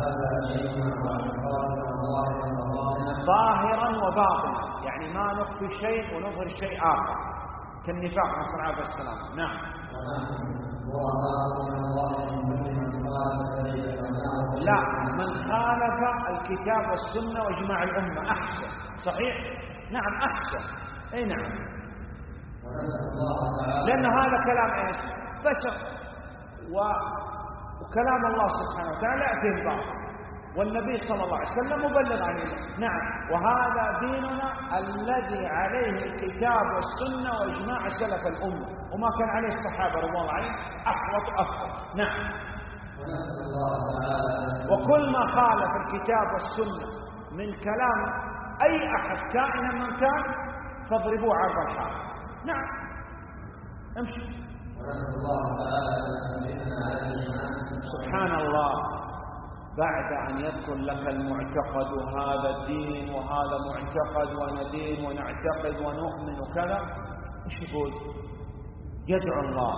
ظاهرا وباطنا، يعني ما نخفي شيء ونظهر شيء آخر كالنفاق نسأل الله السلامة. نعم. لا، من خالف الكتاب والسنة وإجماع الأمة أحسن. صحيح؟ نعم أحسن. أي نعم، لأن هذا كلام إيش؟ بشر، وكلام الله سبحانه وتعالى يأتي الباطل، والنبي صلى الله عليه وسلم مبلغ عن الله. نعم، وهذا ديننا الذي عليه الكتاب والسنة وإجماع سلف الأمة، وما كان عليه الصحابة رضي الله عنهم أحوط أفضل. نعم. وكل ما خالف الكتاب والسنة من كلام أي أحد كائنا من كان فاضربوه عرض الحائط. نعم، امشي. سبحان الله، بعد أن يذكر لك المعتقد وهذا الدين وهذا معتقد وندين ونعتقد ونؤمن وكذا، ايش يقول؟ يدعو الله،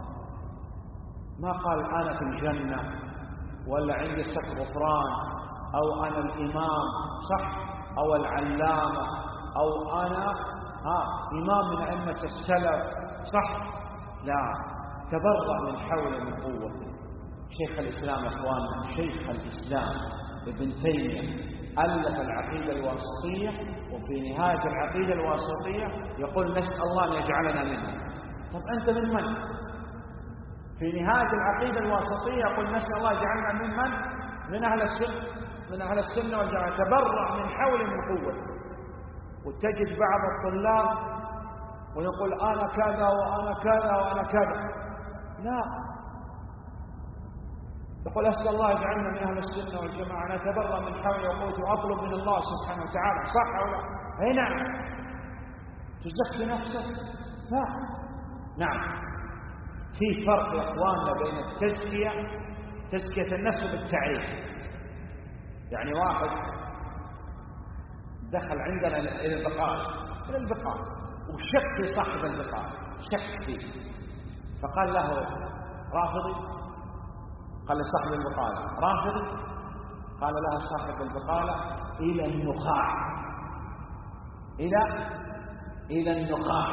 ما قال أنا في الجنة ولا عندي سك غفران أو أنا الإمام، صح، أو العلامة، أو أنا إمام من أئمة السلف، صح. لا، تبرأ من حول من قوته. شيخ الإسلام أخواننا، شيخ الإسلام ابن تيمية ألف العقيدة الواسطية، وفي نهاية العقيدة الواسطية يقول نسأل الله أن يجعلنا منهم. طب أنت من من؟ في نهاية العقيدة الواسطية يقول نسأل الله يجعلنا من؟ من أهل السنة، من أهل السنة والجماعة. تبرأ من حول من قوته. وتجد بعض الطلاب ويقول أنا كذا وأنا كذا وأنا كذا. لا، يقول أسأل الله يجعلنا من أهل السنة والجماعة. أنا أتبرأ من حول وقوتي وأطلب من الله سبحانه وتعالى. صح أو لا؟ أي نعم. تزكي نفسك؟ لا. نعم، في فرق يا إخواننا بين التزكية، تزكية النفس بالتعريف. يعني واحد دخل عندنا إلى البقالة وشك في صاحب البقالة، شك فيه، فقال له رافضي؟ قال لصاحب البقالة رافضي؟ قال له صاحب البقالة إلى النخاع، إلى النخاع.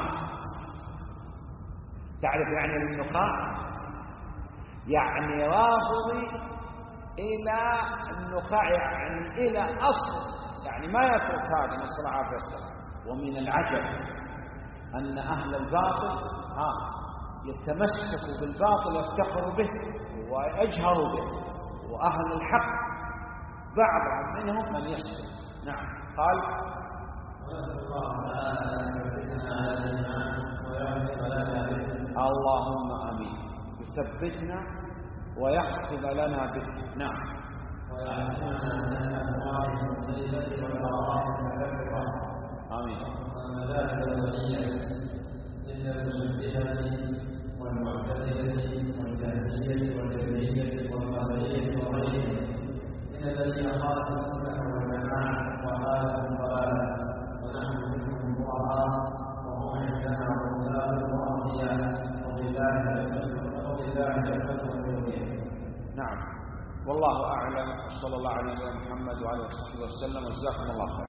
تعرف يعني النخاع؟ يعني رافضي إلى النخاع، يعني إلى أصل، يعني ما يترك هذا، نسأل الله العافية والسلامة. ومن العجب أن أهل الباطل يتمسكوا بالباطل، يفتخروا به ويجهروا به، وأهل الحق بعضهم منهم من يسلم. نعم. قال اللهم آمين، يثبتنا ويختم لنا به. نعم. آمين. والمعتزلة والجهمية والجبرية والقدرية وغيرهم من الذين خالفوا السنة والجماعة وهذا الضلال، ونحن منهم براء، وهم عندنا عقلاء وأنبياء، وبالله الحكم. نعم، والله أعلم، وصلى الله على نبينا محمد وعلى آله وصحبه وسلم، وجزاكم الله خير.